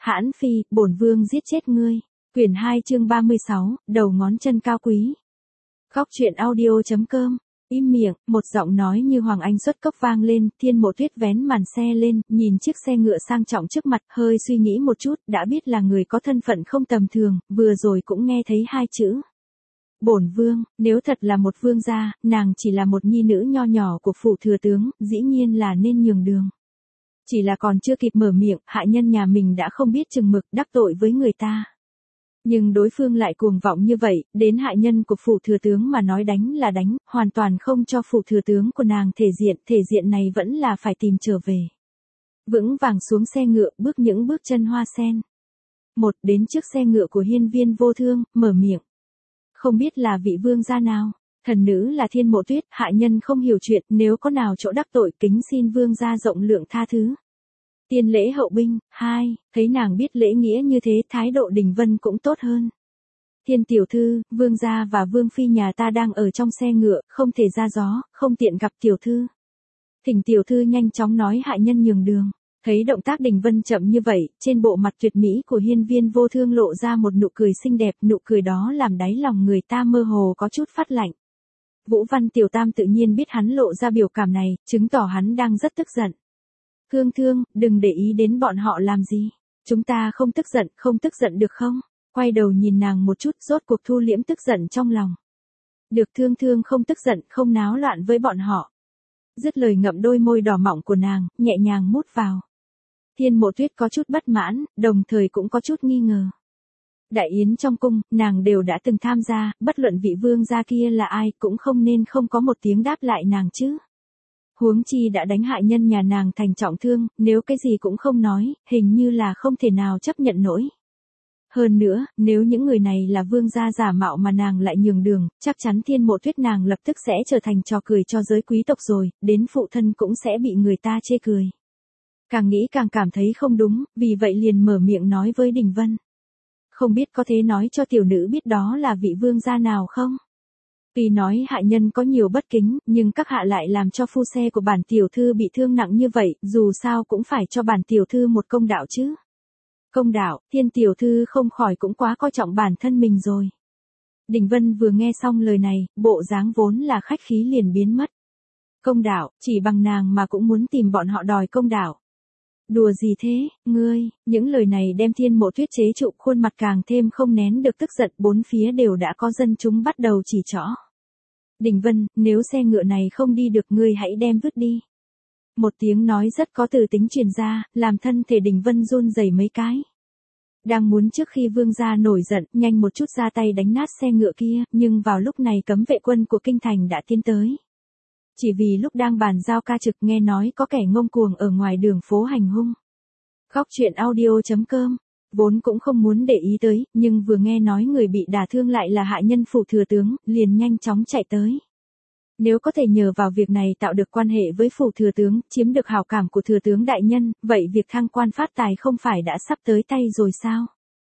Hãn Phi, bổn vương giết chết ngươi. Quyển 2 chương 36, đầu ngón chân cao quý. Góc truyện audio.com. Im miệng, một giọng nói như Hoàng Anh xuất cốc vang lên, Thiên Mộ Tuyết vén màn xe lên, nhìn chiếc xe ngựa sang trọng trước mặt, hơi suy nghĩ một chút, đã biết là người có thân phận không tầm thường, vừa rồi cũng nghe thấy hai chữ. Bổn vương, nếu thật là một vương gia, nàng chỉ là một nhi nữ nho nhỏ của phủ thừa tướng, dĩ nhiên là nên nhường đường. Chỉ là còn chưa kịp mở miệng, hạ nhân nhà mình đã không biết chừng mực đắc tội với người ta. Nhưng đối phương lại cuồng vọng như vậy, đến hạ nhân của phủ thừa tướng mà nói đánh là đánh, hoàn toàn không cho phủ thừa tướng của nàng thể diện này vẫn là phải tìm trở về. Vững vàng xuống xe ngựa, bước những bước chân hoa sen. Một đến trước xe ngựa của hiên viên vô thương, mở miệng. Không biết là vị vương gia nào, thần nữ là Thiên Mộ Tuyết, hạ nhân không hiểu chuyện, nếu có nào chỗ đắc tội kính xin vương gia rộng lượng tha thứ. Tiên lễ hậu binh, 2, thấy nàng biết lễ nghĩa như thế thái độ Đình Vân cũng tốt hơn. Thiên tiểu thư, vương gia và vương phi nhà ta đang ở trong xe ngựa, không thể ra gió, không tiện gặp tiểu thư. Thỉnh tiểu thư nhanh chóng nói hạ nhân nhường đường. Thấy động tác Đình Vân chậm như vậy, trên bộ mặt tuyệt mỹ của hiên viên vô thương lộ ra một nụ cười xinh đẹp, nụ cười đó làm đáy lòng người ta mơ hồ có chút phát lạnh. Vũ Văn Tiểu Tam tự nhiên biết hắn lộ ra biểu cảm này, chứng tỏ hắn đang rất tức giận. Thương thương, đừng để ý đến bọn họ làm gì. Chúng ta không tức giận được không? Quay đầu nhìn nàng một chút, rốt cuộc thu liễm tức giận trong lòng. Được, thương thương không tức giận, không náo loạn với bọn họ. Dứt lời ngậm đôi môi đỏ mọng của nàng, nhẹ nhàng mút vào. Thiên Mộ Tuyết có chút bất mãn, đồng thời cũng có chút nghi ngờ. Đại yến trong cung, nàng đều đã từng tham gia, bất luận vị vương gia kia là ai cũng không nên không có một tiếng đáp lại nàng chứ. Huống chi đã đánh hại nhân nhà nàng thành trọng thương, nếu cái gì cũng không nói, hình như là không thể nào chấp nhận nổi. Hơn nữa, nếu những người này là vương gia giả mạo mà nàng lại nhường đường, chắc chắn Thiên Mộ Tuyết nàng lập tức sẽ trở thành trò cười cho giới quý tộc rồi, đến phụ thân cũng sẽ bị người ta chê cười. Càng nghĩ càng cảm thấy không đúng, vì vậy liền mở miệng nói với Đình Vân. Không biết có thể nói cho tiểu nữ biết đó là vị vương gia nào không? Tuy nói hạ nhân có nhiều bất kính, nhưng các hạ lại làm cho phu xe của bản tiểu thư bị thương nặng như vậy, dù sao cũng phải cho bản tiểu thư một công đạo chứ. Công đạo, Thiên tiểu thư không khỏi cũng quá coi trọng bản thân mình rồi. Đình Vân vừa nghe xong lời này, bộ dáng vốn là khách khí liền biến mất. Công đạo, chỉ bằng nàng mà cũng muốn tìm bọn họ đòi công đạo. Đùa gì thế, ngươi, những lời này đem Thiên Mộ Tuyết chế trụ, khuôn mặt càng thêm không nén được tức giận, bốn phía đều đã có dân chúng bắt đầu chỉ trỏ. Đình Vân, nếu xe ngựa này không đi được ngươi hãy đem vứt đi. Một tiếng nói rất có từ tính truyền ra, làm thân thể Đình Vân run rẩy mấy cái. Đang muốn trước khi vương gia nổi giận, nhanh một chút ra tay đánh nát xe ngựa kia, nhưng vào lúc này cấm vệ quân của kinh thành đã tiến tới. Chỉ vì lúc đang bàn giao ca trực nghe nói có kẻ ngông cuồng ở ngoài đường phố hành hung. Góc truyện audio.com, vốn cũng không muốn để ý tới, nhưng vừa nghe nói người bị đả thương lại là hạ nhân phủ thừa tướng, liền nhanh chóng chạy tới. Nếu có thể nhờ vào việc này tạo được quan hệ với phủ thừa tướng, chiếm được hảo cảm của thừa tướng đại nhân, vậy việc thăng quan phát tài không phải đã sắp tới tay rồi sao?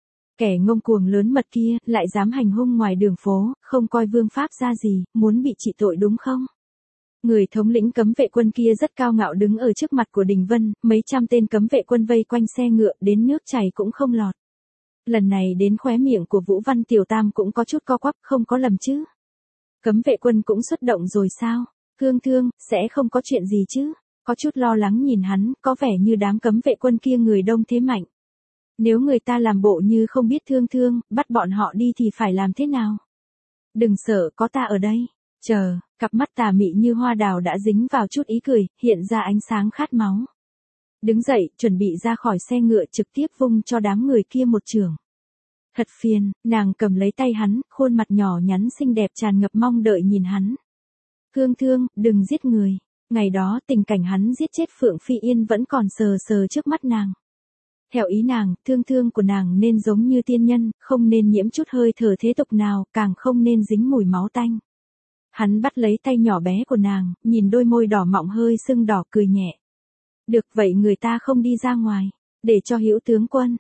Kẻ ngông cuồng lớn mật kia, lại dám hành hung ngoài đường phố, không coi vương pháp ra gì, muốn bị trị tội đúng không? Người thống lĩnh cấm vệ quân kia rất cao ngạo đứng ở trước mặt của Đình Vân, mấy trăm tên cấm vệ quân vây quanh xe ngựa đến nước chảy cũng không lọt. Lần này đến khóe miệng của Vũ Văn Tiểu Tam cũng có chút co quắp, không có lầm chứ. Cấm vệ quân cũng xuất động rồi sao? Thương thương, sẽ không có chuyện gì chứ? Có chút lo lắng nhìn hắn, có vẻ như đám cấm vệ quân kia người đông thế mạnh. Nếu người ta làm bộ như không biết thương thương, bắt bọn họ đi thì phải làm thế nào? Đừng sợ, có ta ở đây. Chờ, cặp mắt tà mị như hoa đào đã dính vào chút ý cười, hiện ra ánh sáng khát máu. Đứng dậy, chuẩn bị ra khỏi xe ngựa trực tiếp vung cho đám người kia một chưởng. Thật phiền, nàng cầm lấy tay hắn, khuôn mặt nhỏ nhắn xinh đẹp tràn ngập mong đợi nhìn hắn. Thương thương, đừng giết người. Ngày đó tình cảnh hắn giết chết Phượng Phi Yên vẫn còn sờ sờ trước mắt nàng. Theo ý nàng, thương thương của nàng nên giống như tiên nhân, không nên nhiễm chút hơi thở thế tục nào, càng không nên dính mùi máu tanh. Hắn bắt lấy tay nhỏ bé của nàng, nhìn đôi môi đỏ mọng hơi sưng đỏ cười nhẹ. Được vậy người ta không đi ra ngoài, để cho Hữu tướng quân.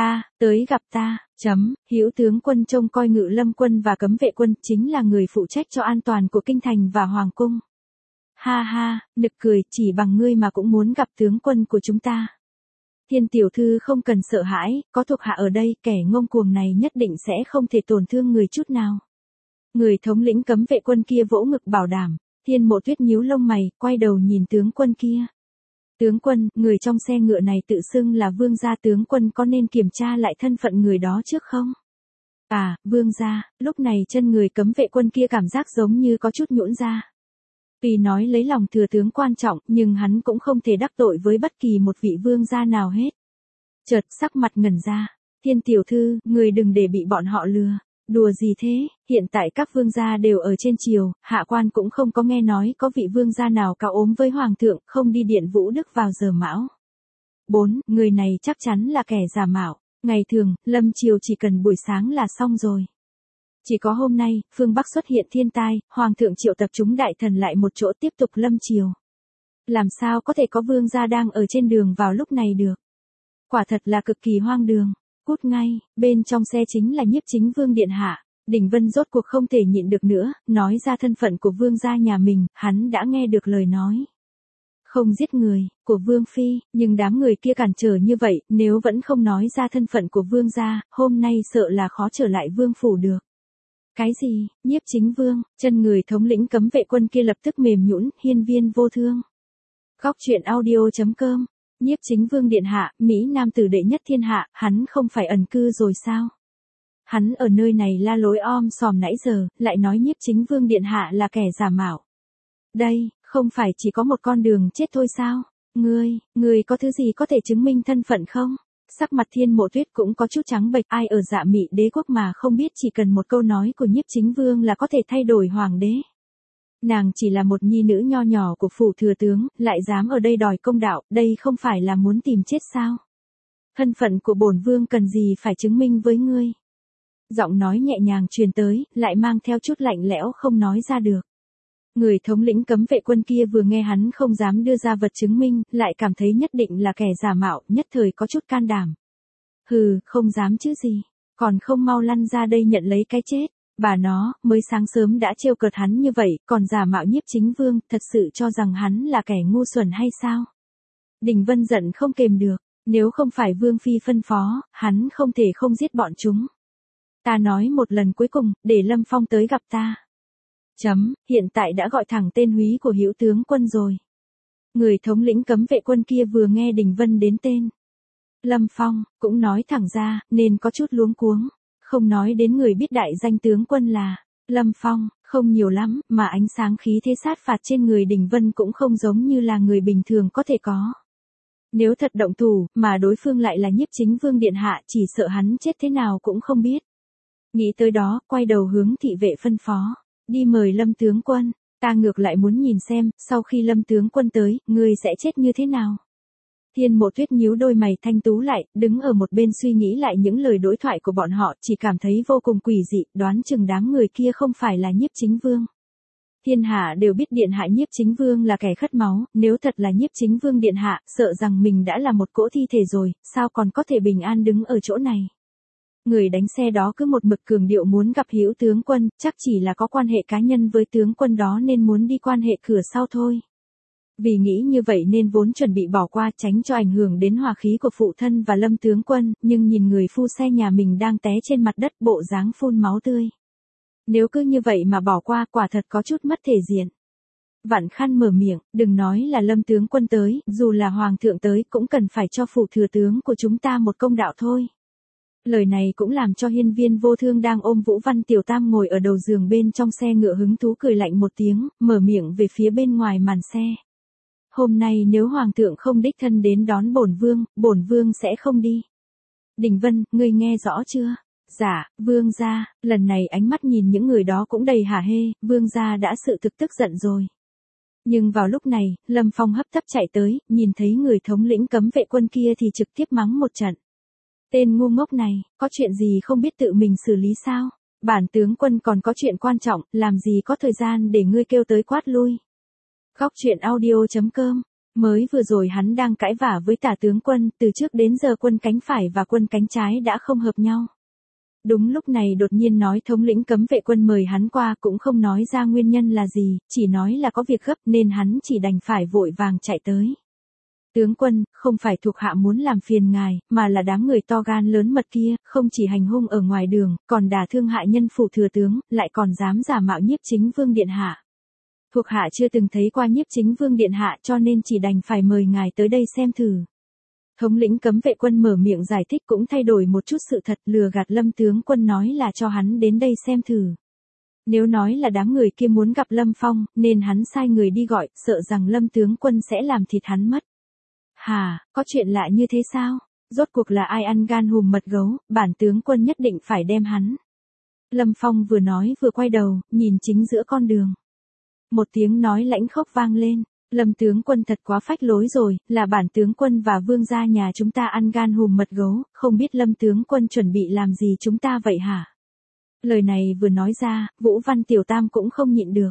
Tới gặp ta, Hữu tướng quân trông coi Ngự Lâm quân và cấm vệ quân, chính là người phụ trách cho an toàn của kinh thành và hoàng cung. Ha ha, nực cười, chỉ bằng ngươi mà cũng muốn gặp tướng quân của chúng ta. Thiên tiểu thư không cần sợ hãi, có thuộc hạ ở đây, kẻ ngông cuồng này nhất định sẽ không thể tổn thương người chút nào. Người thống lĩnh cấm vệ quân kia vỗ ngực bảo đảm. Thiên Mộ Tuyết nhíu lông mày, quay đầu nhìn tướng quân kia. Tướng quân, người trong xe ngựa này tự xưng là vương gia, tướng quân có nên kiểm tra lại thân phận người đó trước không? À, vương gia, lúc này chân người cấm vệ quân kia cảm giác giống như có chút nhũn ra. Tuy nói lấy lòng thừa tướng quan trọng, nhưng hắn cũng không thể đắc tội với bất kỳ một vị vương gia nào hết. Chợt sắc mặt ngẩn ra. Thiên tiểu thư, người đừng để bị bọn họ lừa. Đùa gì thế, hiện tại các vương gia đều ở trên triều, hạ quan cũng không có nghe nói có vị vương gia nào cao ốm với hoàng thượng không đi điện Vũ Đức vào giờ mão. 4. Người này chắc chắn là kẻ giả mạo. Ngày thường, lâm triều chỉ cần buổi sáng là xong rồi. Chỉ có hôm nay, phương Bắc xuất hiện thiên tai, hoàng thượng triệu tập chúng đại thần lại một chỗ tiếp tục lâm triều. Làm sao có thể có vương gia đang ở trên đường vào lúc này được? Quả thật là cực kỳ hoang đường. Cút ngay, bên trong xe chính là Nhiếp Chính Vương điện hạ. Đình Vân rốt cuộc không thể nhịn được nữa, nói ra thân phận của vương gia nhà mình, hắn đã nghe được lời nói. Không giết người, của vương phi, nhưng đám người kia cản trở như vậy, nếu vẫn không nói ra thân phận của vương gia, hôm nay sợ là khó trở lại vương phủ được. Cái gì, Nhiếp Chính Vương, chân người thống lĩnh cấm vệ quân kia lập tức mềm nhũn, hiên viên vô thương. Góc truyện audio.com. Nhiếp Chính Vương điện hạ, Mỹ Nam tử đệ nhất thiên hạ, hắn không phải ẩn cư rồi sao? Hắn ở nơi này la lối om sòm nãy giờ, lại nói Nhiếp Chính Vương điện hạ là kẻ giả mạo. Đây, không phải chỉ có một con đường chết thôi sao? Ngươi có thứ gì có thể chứng minh thân phận không? Sắc mặt Thiên Mộ Tuyết cũng có chút trắng bệch, ai ở Dạ Mị Đế quốc mà không biết chỉ cần một câu nói của Nhiếp Chính Vương là có thể thay đổi hoàng đế. Nàng chỉ là một nhi nữ nho nhỏ của phủ thừa tướng, lại dám ở đây đòi công đạo, đây không phải là muốn tìm chết sao? Thân phận của bổn vương cần gì phải chứng minh với ngươi? Giọng nói nhẹ nhàng truyền tới, lại mang theo chút lạnh lẽo không nói ra được. Người thống lĩnh cấm vệ quân kia vừa nghe hắn không dám đưa ra vật chứng minh, lại cảm thấy nhất định là kẻ giả mạo, nhất thời có chút can đảm. Hừ, không dám chứ gì, còn không mau lăn ra đây nhận lấy cái chết. Bà nó, mới sáng sớm đã trêu cợt hắn như vậy, còn giả mạo Nhiếp Chính Vương, thật sự cho rằng hắn là kẻ ngu xuẩn hay sao? Đình Vân giận không kềm được, nếu không phải Vương Phi phân phó, hắn không thể không giết bọn chúng. Ta nói một lần cuối cùng, để Lâm Phong tới gặp ta. Hiện tại đã gọi thẳng tên húy của Hữu tướng quân rồi. Người thống lĩnh cấm vệ quân kia vừa nghe Đình Vân đến tên Lâm Phong, cũng nói thẳng ra, nên có chút luống cuống. Không nói đến người biết đại danh tướng quân là Lâm Phong, không nhiều lắm, mà ánh sáng khí thế sát phạt trên người Đình Vân cũng không giống như là người bình thường có thể có. Nếu thật động thủ, mà đối phương lại là Nhiếp Chính Vương điện hạ, chỉ sợ hắn chết thế nào cũng không biết. Nghĩ tới đó, quay đầu hướng thị vệ phân phó, đi mời Lâm tướng quân, ta ngược lại muốn nhìn xem, sau khi Lâm tướng quân tới, ngươi sẽ chết như thế nào. Thiên Mộ Tuyết nhíu đôi mày thanh tú lại, đứng ở một bên suy nghĩ lại những lời đối thoại của bọn họ, chỉ cảm thấy vô cùng quỷ dị, đoán chừng đám người kia không phải là Nhiếp Chính Vương. Thiên hạ đều biết điện hạ Nhiếp Chính Vương là kẻ khất máu, nếu thật là Nhiếp Chính Vương điện hạ, sợ rằng mình đã là một cỗ thi thể rồi, sao còn có thể bình an đứng ở chỗ này. Người đánh xe đó cứ một mực cường điệu muốn gặp Hữu tướng quân, chắc chỉ là có quan hệ cá nhân với tướng quân đó nên muốn đi quan hệ cửa sau thôi. Vì nghĩ như vậy nên vốn chuẩn bị bỏ qua tránh cho ảnh hưởng đến hòa khí của phụ thân và Lâm tướng quân, nhưng nhìn người phu xe nhà mình đang té trên mặt đất bộ dáng phun máu tươi. Nếu cứ như vậy mà bỏ qua quả thật có chút mất thể diện. Vạn Khăn mở miệng, đừng nói là Lâm tướng quân tới, dù là hoàng thượng tới cũng cần phải cho phủ thừa tướng của chúng ta một công đạo thôi. Lời này cũng làm cho hiên viên vô thương đang ôm Vũ Văn Tiểu Tam ngồi ở đầu giường bên trong xe ngựa hứng thú cười lạnh một tiếng, mở miệng về phía bên ngoài màn xe. Hôm nay nếu hoàng thượng không đích thân đến đón bổn vương sẽ không đi. Đình Vân, ngươi nghe rõ chưa? Dạ, vương gia, lần này ánh mắt nhìn những người đó cũng đầy hả hê, vương gia đã sự thực tức giận rồi. Nhưng vào lúc này, Lâm Phong hấp tấp chạy tới, nhìn thấy người thống lĩnh cấm vệ quân kia thì trực tiếp mắng một trận. Tên ngu ngốc này, có chuyện gì không biết tự mình xử lý sao? Bản tướng quân còn có chuyện quan trọng, làm gì có thời gian để ngươi kêu tới quát lui. Góc truyện audio.com. Mới vừa rồi hắn đang cãi vả với Tả tướng quân, từ trước đến giờ quân cánh phải và quân cánh trái đã không hợp nhau. Đúng lúc này đột nhiên nói thống lĩnh cấm vệ quân mời hắn qua cũng không nói ra nguyên nhân là gì, chỉ nói là có việc gấp nên hắn chỉ đành phải vội vàng chạy tới. Tướng quân, không phải thuộc hạ muốn làm phiền ngài, mà là đám người to gan lớn mật kia, không chỉ hành hung ở ngoài đường, còn đả thương hại nhân phủ thừa tướng, lại còn dám giả mạo nhiếp chính vương điện hạ. Thuộc hạ chưa từng thấy qua nhiếp chính vương điện hạ cho nên chỉ đành phải mời ngài tới đây xem thử. Thống lĩnh cấm vệ quân mở miệng giải thích cũng thay đổi một chút sự thật, lừa gạt Lâm tướng quân nói là cho hắn đến đây xem thử. Nếu nói là đám người kia muốn gặp Lâm Phong, nên hắn sai người đi gọi, sợ rằng Lâm tướng quân sẽ làm thịt hắn mất. Hà, có chuyện lạ như thế sao? Rốt cuộc là ai ăn gan hùm mật gấu, bản tướng quân nhất định phải đem hắn. Lâm Phong vừa nói vừa quay đầu, nhìn chính giữa con đường. Một tiếng nói lãnh khốc vang lên. Lâm tướng quân thật quá phách lối rồi, là bản tướng quân và vương gia nhà chúng ta ăn gan hùm mật gấu, không biết Lâm tướng quân chuẩn bị làm gì chúng ta vậy hả? Lời này vừa nói ra, Vũ Văn Tiểu Tam cũng không nhịn được.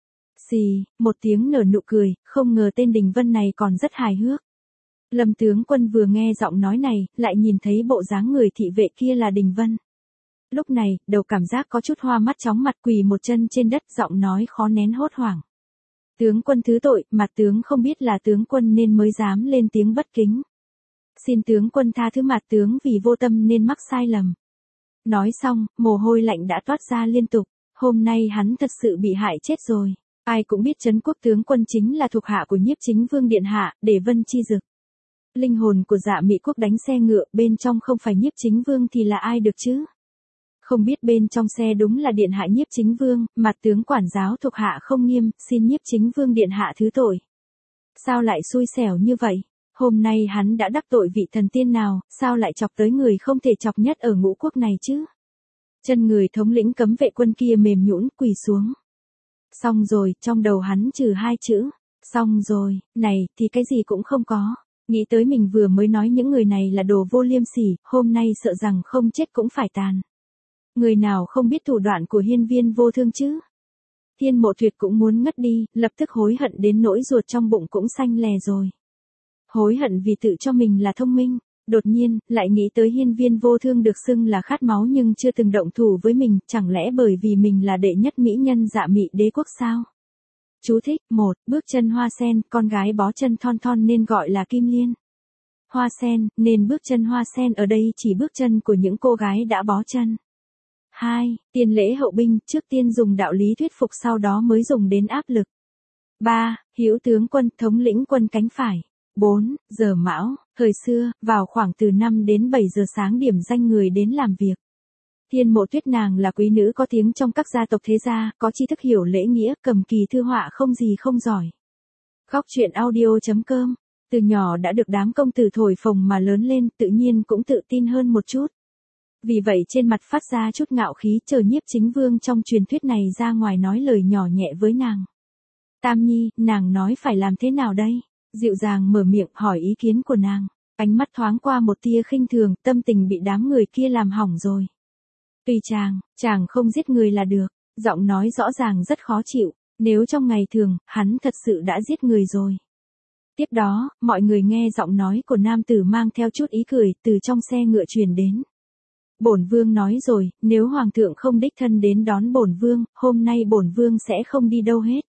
Xì, một tiếng nở nụ cười, không ngờ tên Đình Vân này còn rất hài hước. Lâm tướng quân vừa nghe giọng nói này, lại nhìn thấy bộ dáng người thị vệ kia là Đình Vân. Lúc này, đầu cảm giác có chút hoa mắt chóng mặt, quỳ một chân trên đất, giọng nói khó nén hốt hoảng. Tướng quân thứ tội, mặt tướng không biết là tướng quân nên mới dám lên tiếng bất kính. Xin tướng quân tha thứ mặt tướng vì vô tâm nên mắc sai lầm. Nói xong, mồ hôi lạnh đã toát ra liên tục, hôm nay hắn thật sự bị hại chết rồi. Ai cũng biết Trấn Quốc tướng quân chính là thuộc hạ của nhiếp chính vương điện hạ, để Vân Chi Dực. Linh hồn của Dạ Mị Quốc đánh xe ngựa, bên trong không phải nhiếp chính vương thì là ai được chứ? Không biết bên trong xe đúng là điện hạ nhiếp chính vương, mặt tướng quản giáo thuộc hạ không nghiêm, xin nhiếp chính vương điện hạ thứ tội. Sao lại xui xẻo như vậy? Hôm nay hắn đã đắc tội vị thần tiên nào, sao lại chọc tới người không thể chọc nhất ở ngũ quốc này chứ? Chân người thống lĩnh cấm vệ quân kia mềm nhũn quỳ xuống. Xong rồi, trong đầu hắn trừ hai chữ. Xong rồi, này, thì cái gì cũng không có. Nghĩ tới mình vừa mới nói những người này là đồ vô liêm sỉ, hôm nay sợ rằng không chết cũng phải tàn. Người nào không biết thủ đoạn của hiên viên vô thương chứ? Thiên Mộ Tuyệt cũng muốn ngất đi, lập tức hối hận đến nỗi ruột trong bụng cũng xanh lè rồi. Hối hận vì tự cho mình là thông minh, đột nhiên, lại nghĩ tới hiên viên vô thương được xưng là khát máu nhưng chưa từng động thủ với mình, chẳng lẽ bởi vì mình là đệ nhất mỹ nhân Dạ Mị Đế quốc sao? Chú thích, 1, bước chân hoa sen, con gái bó chân thon thon nên gọi là Kim Liên. Hoa sen, nên bước chân hoa sen ở đây chỉ bước chân của những cô gái đã bó chân. 2. Tiền lễ hậu binh, trước tiên dùng đạo lý thuyết phục sau đó mới dùng đến áp lực. 3. Hữu tướng quân, thống lĩnh quân cánh phải. 4. Giờ Mão, thời xưa, vào khoảng từ 5 đến 7 giờ sáng điểm danh người đến làm việc. Thiên Mộ Tuyết nàng là quý nữ có tiếng trong các gia tộc thế gia, có tri thức hiểu lễ nghĩa, cầm kỳ thư họa không gì không giỏi. Góc truyện audio.com, từ nhỏ đã được đám công tử thổi phồng mà lớn lên, tự nhiên cũng tự tin hơn một chút. Vì vậy trên mặt phát ra chút ngạo khí, chờ nhiếp chính vương trong truyền thuyết này ra ngoài nói lời nhỏ nhẹ với nàng. Tam Nhi, nàng nói phải làm thế nào đây? Dịu dàng mở miệng hỏi ý kiến của nàng. Ánh mắt thoáng qua một tia khinh thường, tâm tình bị đám người kia làm hỏng rồi. Tùy chàng không giết người là được. Giọng nói rõ ràng rất khó chịu, nếu trong ngày thường, hắn thật sự đã giết người rồi. Tiếp đó, mọi người nghe giọng nói của nam tử mang theo chút ý cười, từ trong xe ngựa truyền đến. Bổn vương nói rồi, nếu hoàng thượng không đích thân đến đón bổn vương, hôm nay bổn vương sẽ không đi đâu hết.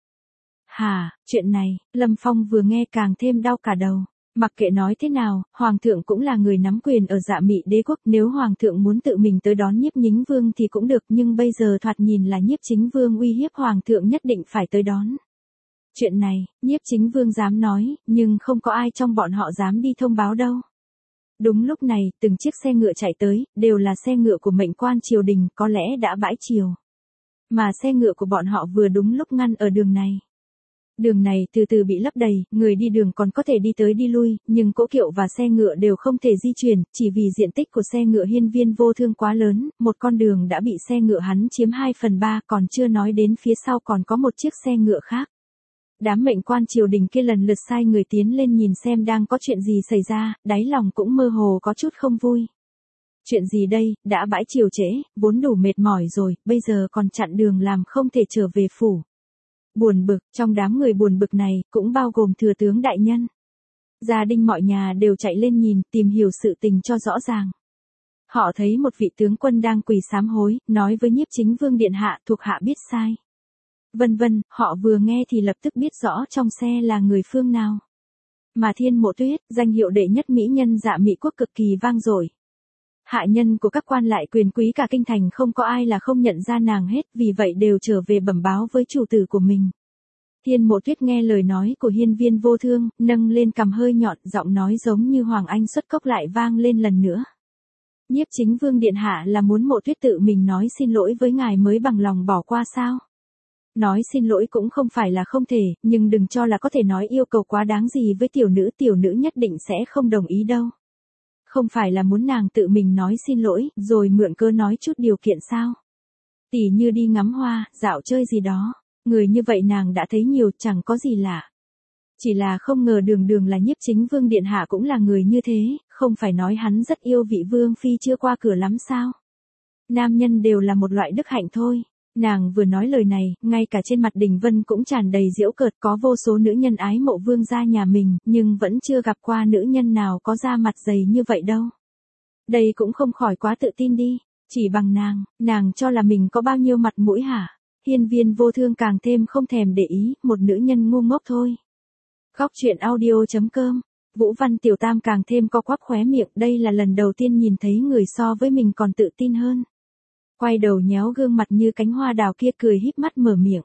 Hả, chuyện này, Lâm Phong vừa nghe càng thêm đau cả đầu. Mặc kệ nói thế nào, hoàng thượng cũng là người nắm quyền ở Dạ Mị Đế quốc, nếu hoàng thượng muốn tự mình tới đón nhiếp chính vương thì cũng được, nhưng bây giờ thoạt nhìn là nhiếp chính vương uy hiếp hoàng thượng nhất định phải tới đón. Chuyện này, nhiếp chính vương dám nói, nhưng không có ai trong bọn họ dám đi thông báo đâu. Đúng lúc này, từng chiếc xe ngựa chạy tới, đều là xe ngựa của mệnh quan triều đình, có lẽ đã bãi triều. Mà xe ngựa của bọn họ vừa đúng lúc ngăn ở đường này. Đường này từ từ bị lấp đầy, người đi đường còn có thể đi tới đi lui, nhưng cỗ kiệu và xe ngựa đều không thể di chuyển, chỉ vì diện tích của xe ngựa hiên viên vô thương quá lớn, một con đường đã bị xe ngựa hắn chiếm 2/3, còn chưa nói đến phía sau còn có một chiếc xe ngựa khác. Đám mệnh quan triều đình kia lần lượt sai người tiến lên nhìn xem đang có chuyện gì xảy ra, đáy lòng cũng mơ hồ có chút không vui. Chuyện gì đây, đã bãi triều trễ, vốn đủ mệt mỏi rồi, bây giờ còn chặn đường làm không thể trở về phủ. Buồn bực, trong đám người buồn bực này, cũng bao gồm thừa tướng đại nhân. Gia đình mọi nhà đều chạy lên nhìn, tìm hiểu sự tình cho rõ ràng. Họ thấy một vị tướng quân đang quỳ sám hối, nói với nhiếp chính vương điện hạ, thuộc hạ biết sai. Vân vân, họ vừa nghe thì lập tức biết rõ trong xe là người phương nào. mà Thiên Mộ Tuyết, danh hiệu đệ nhất mỹ nhân Dạ Mỹ quốc cực kỳ vang dội. Hạ nhân của các quan lại quyền quý cả kinh thành không có ai là không nhận ra nàng hết, vì vậy đều trở về bẩm báo với chủ tử của mình. Thiên Mộ Tuyết nghe lời nói của Hiên Viên Vô Thương, nâng lên cằm hơi nhọn, giọng nói giống như Hoàng Anh xuất cốc lại vang lên lần nữa. Nhiếp Chính Vương điện hạ là muốn Mộ Tuyết tự mình nói xin lỗi với ngài mới bằng lòng bỏ qua sao? Nói xin lỗi cũng không phải là không thể, nhưng đừng cho là có thể nói yêu cầu quá đáng gì với tiểu nữ nhất định sẽ không đồng ý đâu. Không phải là muốn nàng tự mình nói xin lỗi, rồi mượn cơ nói chút điều kiện sao? Tỉ như đi ngắm hoa, dạo chơi gì đó. Người như vậy nàng đã thấy nhiều, chẳng có gì lạ. Chỉ là không ngờ đường là Nhiếp Chính Vương điện hạ cũng là người như thế, không phải nói hắn rất yêu vị vương phi chưa qua cửa lắm sao? Nam nhân đều là một loại đức hạnh thôi. Nàng vừa nói lời này, ngay cả trên mặt Đình Vân cũng tràn đầy giễu cợt, có vô số nữ nhân ái mộ vương gia nhà mình, nhưng vẫn chưa gặp qua nữ nhân nào có da mặt dày như vậy đâu. Đây cũng không khỏi quá tự tin đi, chỉ bằng nàng cho là mình có bao nhiêu mặt mũi hả? Hiên Viên Vô Thương càng thêm không thèm để ý, một nữ nhân ngu ngốc thôi. Góc truyện audio.com, Vũ Văn Tiểu Tam càng thêm co quắp khóe miệng, đây là lần đầu tiên nhìn thấy người so với mình còn tự tin hơn. Quay đầu nhéo gương mặt như cánh hoa đào kia cười híp mắt mở miệng.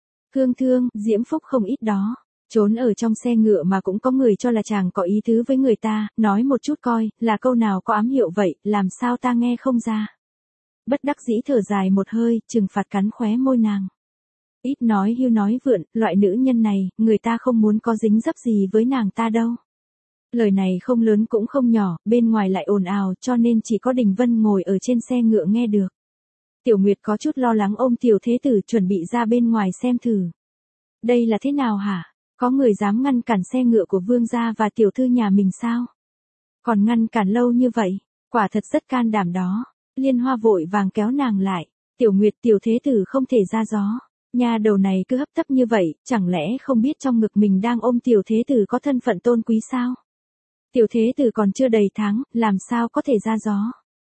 Thương, diễm phúc không ít đó. Trốn ở trong xe ngựa mà cũng có người cho là chàng có ý tứ với người ta, nói một chút coi, là câu nào có ám hiệu vậy, làm sao ta nghe không ra. Bất đắc dĩ thở dài một hơi, trừng phạt cắn khóe môi nàng. Ít nói hưu nói vượn, loại nữ nhân này, người ta không muốn có dính dấp gì với nàng ta đâu. Lời này không lớn cũng không nhỏ, bên ngoài lại ồn ào, cho nên chỉ có Đình Vân ngồi ở trên xe ngựa nghe được. Tiểu Nguyệt có chút lo lắng ôm Tiểu Thế Tử chuẩn bị ra bên ngoài xem thử. Đây là thế nào hả? Có người dám ngăn cản xe ngựa của vương gia và tiểu thư nhà mình sao? Còn ngăn cản lâu như vậy, quả thật rất can đảm đó. Liên Hoa vội vàng kéo nàng lại. Tiểu Nguyệt, Tiểu Thế Tử không thể ra gió. Nhà đầu này cứ hấp tấp như vậy, chẳng lẽ không biết trong ngực mình đang ôm Tiểu Thế Tử có thân phận tôn quý sao? Tiểu Thế Tử còn chưa đầy tháng, làm sao có thể ra gió?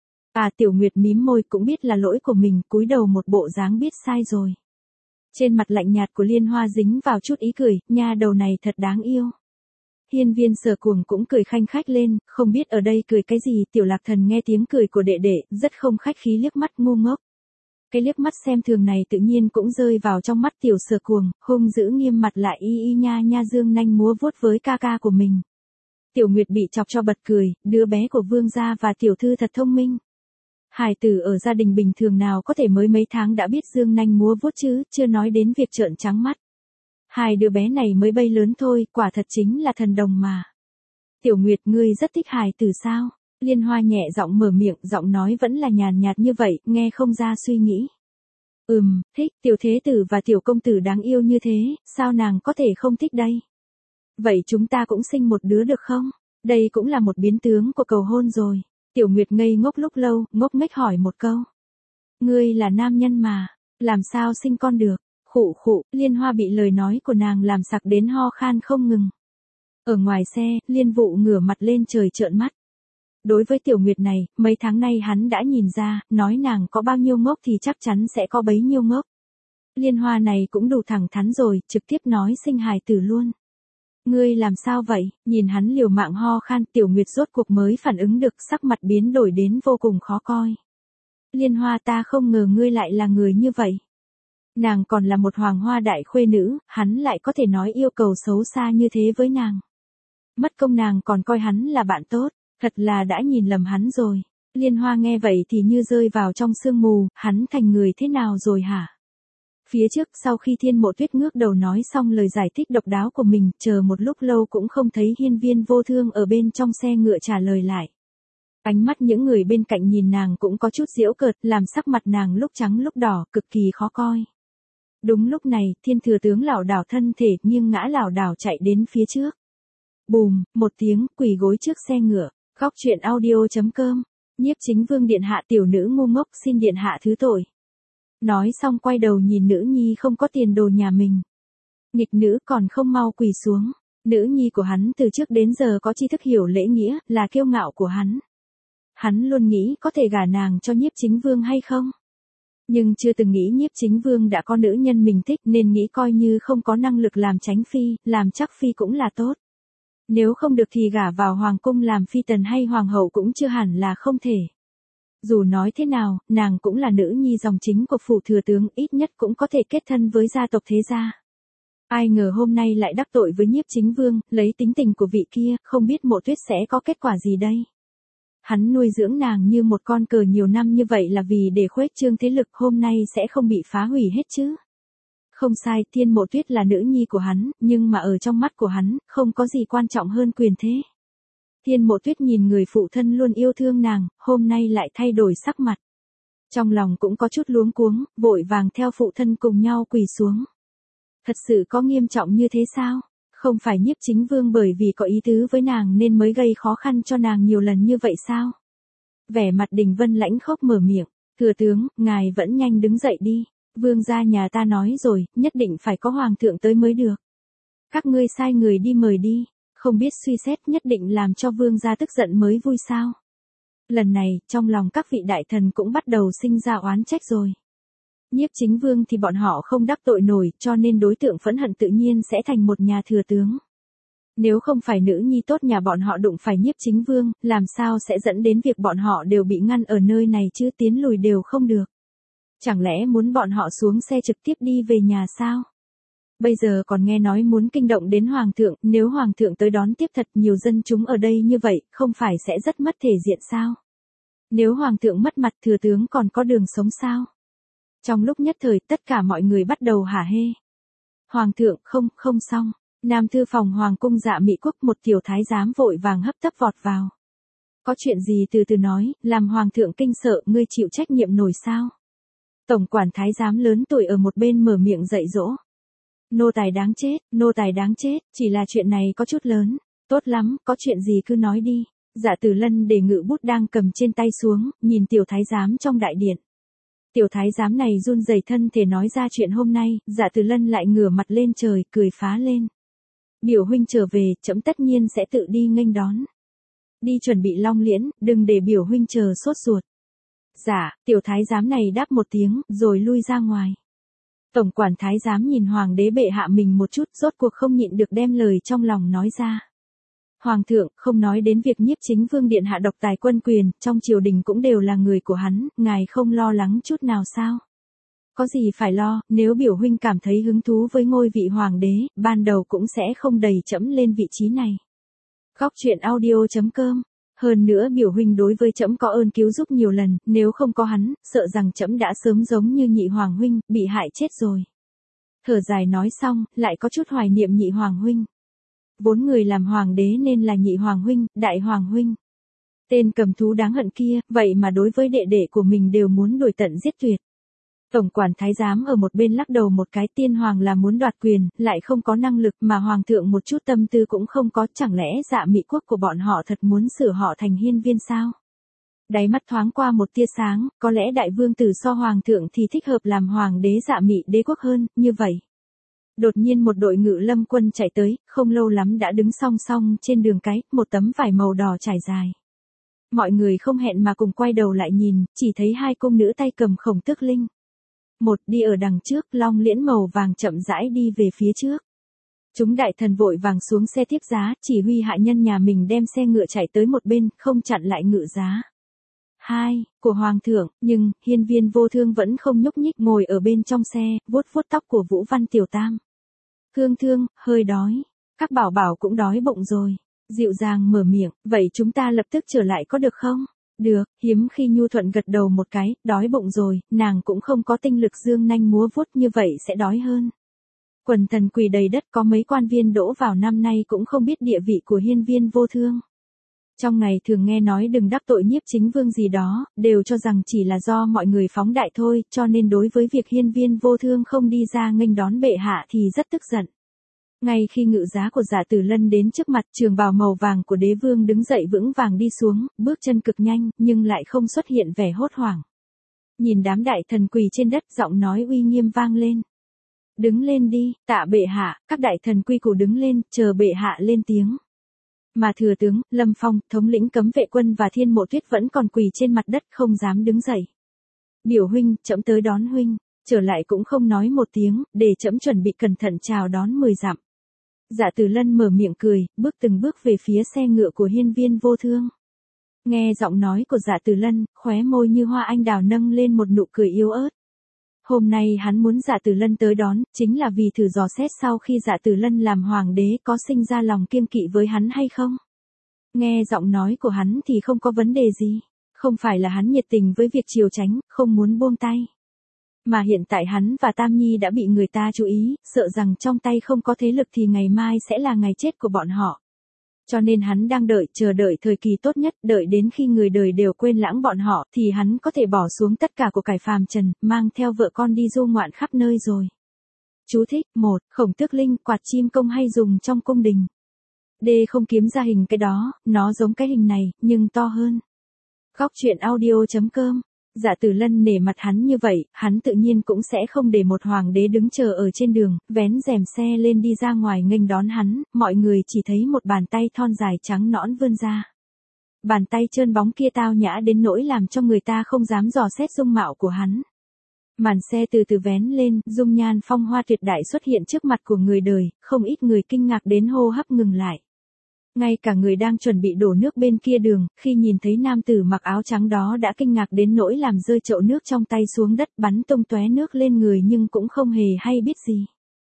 Tiểu Nguyệt mím môi cũng biết là lỗi của mình, cúi đầu một bộ dáng biết sai rồi. Trên mặt lạnh nhạt của Liên Hoa dính vào chút ý cười, nha đầu này thật đáng yêu. Hiên Viên Sở Cuồng cũng cười khanh khách lên, không biết ở đây cười cái gì, Tiểu Lạc Thần nghe tiếng cười của đệ đệ, rất không khách khí liếc mắt ngu ngốc. Cái liếc mắt xem thường này tự nhiên cũng rơi vào trong mắt Tiểu Sở Cuồng, hung dữ nghiêm mặt lại y nha dương nanh múa vuốt với ca ca của mình. Tiểu Nguyệt bị chọc cho bật cười, đứa bé của vương gia và tiểu thư thật thông minh. Hài tử ở gia đình bình thường nào có thể mới mấy tháng đã biết dương nanh múa vuốt chứ, chưa nói đến việc trợn trắng mắt. Hai đứa bé này mới bay lớn thôi, quả thật chính là thần đồng mà. Tiểu Nguyệt, ngươi rất thích hài tử sao? Liên Hoa nhẹ giọng mở miệng, giọng nói vẫn là nhàn nhạt như vậy, nghe không ra suy nghĩ. Thích, Tiểu Thế Tử và Tiểu Công Tử đáng yêu như thế, sao nàng có thể không thích đây? Vậy chúng ta cũng sinh một đứa được không? Đây cũng là một biến tướng của cầu hôn rồi. Tiểu Nguyệt ngây ngốc lúc lâu, ngốc nghếch hỏi một câu. Ngươi là nam nhân mà, làm sao sinh con được? Khụ, Liên Hoa bị lời nói của nàng làm sặc đến ho khan không ngừng. Ở ngoài xe, Liên Vụ ngửa mặt lên trời trợn mắt. Đối với Tiểu Nguyệt này, mấy tháng nay hắn đã nhìn ra, nói nàng có bao nhiêu ngốc thì chắc chắn sẽ có bấy nhiêu ngốc. Liên Hoa này cũng đủ thẳng thắn rồi, trực tiếp nói sinh hài tử luôn. Ngươi làm sao vậy? Nhìn hắn liều mạng ho khan, Tiểu Nguyệt rốt cuộc mới phản ứng được, sắc mặt biến đổi đến vô cùng khó coi. Liên Hoa, ta không ngờ ngươi lại là người như vậy. Nàng còn là một hoàng hoa đại khuê nữ, hắn lại có thể nói yêu cầu xấu xa như thế với nàng. Mất công nàng còn coi hắn là bạn tốt, thật là đã nhìn lầm hắn rồi. Liên Hoa nghe vậy thì như rơi vào trong sương mù, hắn thành người thế nào rồi hả? Phía trước, sau khi Thiên Mộ Tuyết ngước đầu nói xong lời giải thích độc đáo của mình, chờ một lúc lâu cũng không thấy Hiên Viên Vô Thương ở bên trong xe ngựa trả lời lại. Ánh mắt những người bên cạnh nhìn nàng cũng có chút giễu cợt, làm sắc mặt nàng lúc trắng lúc đỏ, cực kỳ khó coi. Đúng lúc này, Thiên Thừa Tướng lảo đảo thân thể, nghiêng ngã lảo đảo chạy đến phía trước. Bùm, một tiếng, quỳ gối trước xe ngựa. Góc truyện audio.com, Nhiếp Chính Vương điện hạ, tiểu nữ ngu ngốc xin điện hạ thứ tội. Nói xong quay đầu nhìn nữ nhi không có tiền đồ nhà mình. Nghịch nữ còn không mau quỳ xuống. Nữ nhi của hắn từ trước đến giờ có tri thức hiểu lễ nghĩa, là kiêu ngạo của hắn. Hắn luôn nghĩ có thể gả nàng cho Nhiếp Chính Vương hay không. Nhưng chưa từng nghĩ Nhiếp Chính Vương đã có nữ nhân mình thích nên nghĩ coi như không có năng lực làm tránh phi, làm chắc phi cũng là tốt. Nếu không được thì gả vào hoàng cung làm phi tần hay hoàng hậu cũng chưa hẳn là không thể. Dù nói thế nào, nàng cũng là nữ nhi dòng chính của phủ thừa tướng, ít nhất cũng có thể kết thân với gia tộc thế gia. Ai ngờ hôm nay lại đắc tội với Nhiếp Chính Vương, lấy tính tình của vị kia, không biết Mộ Tuyết sẽ có kết quả gì đây. Hắn nuôi dưỡng nàng như một con cờ nhiều năm như vậy là vì để khuếch trương thế lực, hôm nay sẽ không bị phá hủy hết chứ. Không sai, Thiên Mộ Tuyết là nữ nhi của hắn, nhưng mà ở trong mắt của hắn, không có gì quan trọng hơn quyền thế. Thiên Mộ Tuyết nhìn người phụ thân luôn yêu thương nàng, hôm nay lại thay đổi sắc mặt. Trong lòng cũng có chút luống cuống, vội vàng theo phụ thân cùng nhau quỳ xuống. Thật sự có nghiêm trọng như thế sao? Không phải Nhiếp Chính Vương bởi vì có ý tứ với nàng nên mới gây khó khăn cho nàng nhiều lần như vậy sao? Vẻ mặt Đình Vân lãnh khốc mở miệng, thừa tướng, ngài vẫn nhanh đứng dậy đi. Vương gia nhà ta nói rồi, nhất định phải có hoàng thượng tới mới được. Các ngươi sai người đi mời đi, không biết suy xét nhất định làm cho vương gia tức giận mới vui sao. Lần này, trong lòng các vị đại thần cũng bắt đầu sinh ra oán trách rồi. Nhiếp Chính Vương thì bọn họ không đắc tội nổi, cho nên đối tượng phẫn hận tự nhiên sẽ thành một nhà thừa tướng. Nếu không phải nữ nhi tốt nhà bọn họ đụng phải Nhiếp Chính Vương, làm sao sẽ dẫn đến việc bọn họ đều bị ngăn ở nơi này chứ, tiến lùi đều không được. Chẳng lẽ muốn bọn họ xuống xe trực tiếp đi về nhà sao? Bây giờ còn nghe nói muốn kinh động đến hoàng thượng, nếu hoàng thượng tới đón tiếp thật nhiều dân chúng ở đây như vậy, không phải sẽ rất mất thể diện sao? Nếu hoàng thượng mất mặt, thừa tướng còn có đường sống sao? Trong lúc nhất thời, tất cả mọi người bắt đầu hả hê. Hoàng thượng, không xong. Nam thư phòng hoàng cung Dạ Mị Quốc, một tiểu thái giám vội vàng hấp tấp vọt vào. Có chuyện gì từ từ nói, làm hoàng thượng kinh sợ, ngươi chịu trách nhiệm nổi sao? Tổng quản thái giám lớn tuổi ở một bên mở miệng dạy dỗ. Nô tài đáng chết, chỉ là chuyện này có chút lớn. Tốt lắm, có chuyện gì cứ nói đi. Dạ Tử Lân để ngự bút đang cầm trên tay xuống, nhìn tiểu thái giám trong đại điện. Tiểu thái giám này run rẩy thân thể nói ra chuyện hôm nay, Dạ Tử Lân lại ngửa mặt lên trời, cười phá lên. Biểu huynh trở về, trẫm tất nhiên sẽ tự đi nghênh đón. Đi chuẩn bị long liễn, đừng để biểu huynh chờ sốt ruột. Dạ, tiểu thái giám này đáp một tiếng, rồi lui ra ngoài. Tổng quản thái giám nhìn hoàng đế bệ hạ mình một chút, rốt cuộc không nhịn được đem lời trong lòng nói ra. Hoàng thượng, không nói đến việc Nhiếp Chính Vương điện hạ độc tài quân quyền, trong triều đình cũng đều là người của hắn, ngài không lo lắng chút nào sao? Có gì phải lo, nếu biểu huynh cảm thấy hứng thú với ngôi vị hoàng đế, ban đầu cũng sẽ không đẩy trẫm lên vị trí này. Góc truyện audio.com. Hơn nữa biểu huynh đối với trẫm có ơn cứu giúp nhiều lần, nếu không có hắn, sợ rằng trẫm đã sớm giống như nhị hoàng huynh, bị hại chết rồi. Thở dài nói xong, lại có chút hoài niệm nhị hoàng huynh. Vốn người làm hoàng đế nên là nhị hoàng huynh, đại hoàng huynh. Tên cầm thú đáng hận kia, vậy mà đối với đệ đệ của mình đều muốn đuổi tận giết tuyệt. Tổng quản thái giám ở một bên lắc đầu một cái, tiên hoàng là muốn đoạt quyền, lại không có năng lực, mà hoàng thượng một chút tâm tư cũng không có, chẳng lẽ Dạ Mị Quốc của bọn họ thật muốn sửa họ thành hiên viên sao? Đáy mắt thoáng qua một tia sáng, có lẽ đại vương tử so hoàng thượng thì thích hợp làm hoàng đế Dạ Mị đế quốc hơn, như vậy. Đột nhiên một đội ngự lâm quân chạy tới, không lâu lắm đã đứng song song trên đường cái, một tấm vải màu đỏ trải dài. Mọi người không hẹn mà cùng quay đầu lại nhìn, chỉ thấy hai cung nữ tay cầm khổng tước linh. Một đi ở đằng trước, long liễn màu vàng chậm rãi đi về phía trước. Chúng đại thần vội vàng xuống xe tiếp giá, chỉ huy hạ nhân nhà mình đem xe ngựa chạy tới một bên, không chặn lại ngự giá. Hai, của hoàng thượng, nhưng, hiên viên vô thương vẫn không nhúc nhích ngồi ở bên trong xe, vuốt vuốt tóc của Vũ Văn Tiểu Tam. Thương, hơi đói. Các bảo bảo cũng đói bụng rồi. Dịu dàng mở miệng, vậy chúng ta lập tức trở lại có được không? Được, hiếm khi Nhu Thuận gật đầu một cái, đói bụng rồi, nàng cũng không có tinh lực dương nanh múa vuốt như vậy sẽ đói hơn. Quần thần quỳ đầy đất, có mấy quan viên đỗ vào năm nay cũng không biết địa vị của hiên viên vô thương. Trong ngày thường nghe nói đừng đắc tội Nhiếp Chính Vương gì đó, đều cho rằng chỉ là do mọi người phóng đại thôi, cho nên đối với việc hiên viên vô thương không đi ra nghênh đón bệ hạ thì rất tức giận. Ngay khi ngự giá của Dạ Tử Lân đến trước mặt, trường bào màu vàng của đế vương đứng dậy vững vàng đi xuống, bước chân cực nhanh, nhưng lại không xuất hiện vẻ hốt hoảng. Nhìn đám đại thần quỳ trên đất, giọng nói uy nghiêm vang lên. Đứng lên đi, tạ bệ hạ, các đại thần quy củ đứng lên, chờ bệ hạ lên tiếng. Mà thừa tướng, Lâm Phong, thống lĩnh cấm vệ quân và Thiên Mộ Tuyết vẫn còn quỳ trên mặt đất không dám đứng dậy. Biểu huynh, trẫm tới đón huynh, trở lại cũng không nói một tiếng, để trẫm chuẩn bị cẩn thận chào đón 10 dặm. Dạ Tử Lân mở miệng cười, bước từng bước về phía xe ngựa của Hiên Viên Vô Thương. Nghe giọng nói của Dạ Tử Lân, khóe môi như hoa anh đào nâng lên một nụ cười yếu ớt. Hôm nay hắn muốn Dạ Tử Lân tới đón, chính là vì thử dò xét sau khi Dạ Tử Lân làm hoàng đế có sinh ra lòng kiêng kỵ với hắn hay không. Nghe giọng nói của hắn thì không có vấn đề gì. Không phải là hắn nhiệt tình với việc chiều tránh, không muốn buông tay. Mà hiện tại hắn và Tam Nhi đã bị người ta chú ý, sợ rằng trong tay không có thế lực thì ngày mai sẽ là ngày chết của bọn họ. Cho nên hắn đang chờ đợi thời kỳ tốt nhất, đợi đến khi người đời đều quên lãng bọn họ thì hắn có thể bỏ xuống tất cả của cải phàm trần, mang theo vợ con đi du ngoạn khắp nơi rồi. Chú thích: 1. Khổng Tước Linh, quạt chim công hay dùng trong cung đình. D. Không kiếm ra hình cái đó, nó giống cái hình này, nhưng to hơn. Góc truyện audio.com. Dạ Tử Lân nể mặt hắn như vậy, hắn tự nhiên cũng sẽ không để một hoàng đế đứng chờ ở trên đường, vén rèm xe lên đi ra ngoài nghênh đón hắn, mọi người chỉ thấy một bàn tay thon dài trắng nõn vươn ra. Bàn tay trơn bóng kia tao nhã đến nỗi làm cho người ta không dám dò xét dung mạo của hắn. Màn xe từ từ vén lên, dung nhan phong hoa tuyệt đại xuất hiện trước mặt của người đời, không ít người kinh ngạc đến hô hấp ngừng lại. Ngay cả người đang chuẩn bị đổ nước bên kia đường, khi nhìn thấy nam tử mặc áo trắng đó đã kinh ngạc đến nỗi làm rơi chậu nước trong tay xuống đất bắn tung tóe nước lên người nhưng cũng không hề hay biết gì.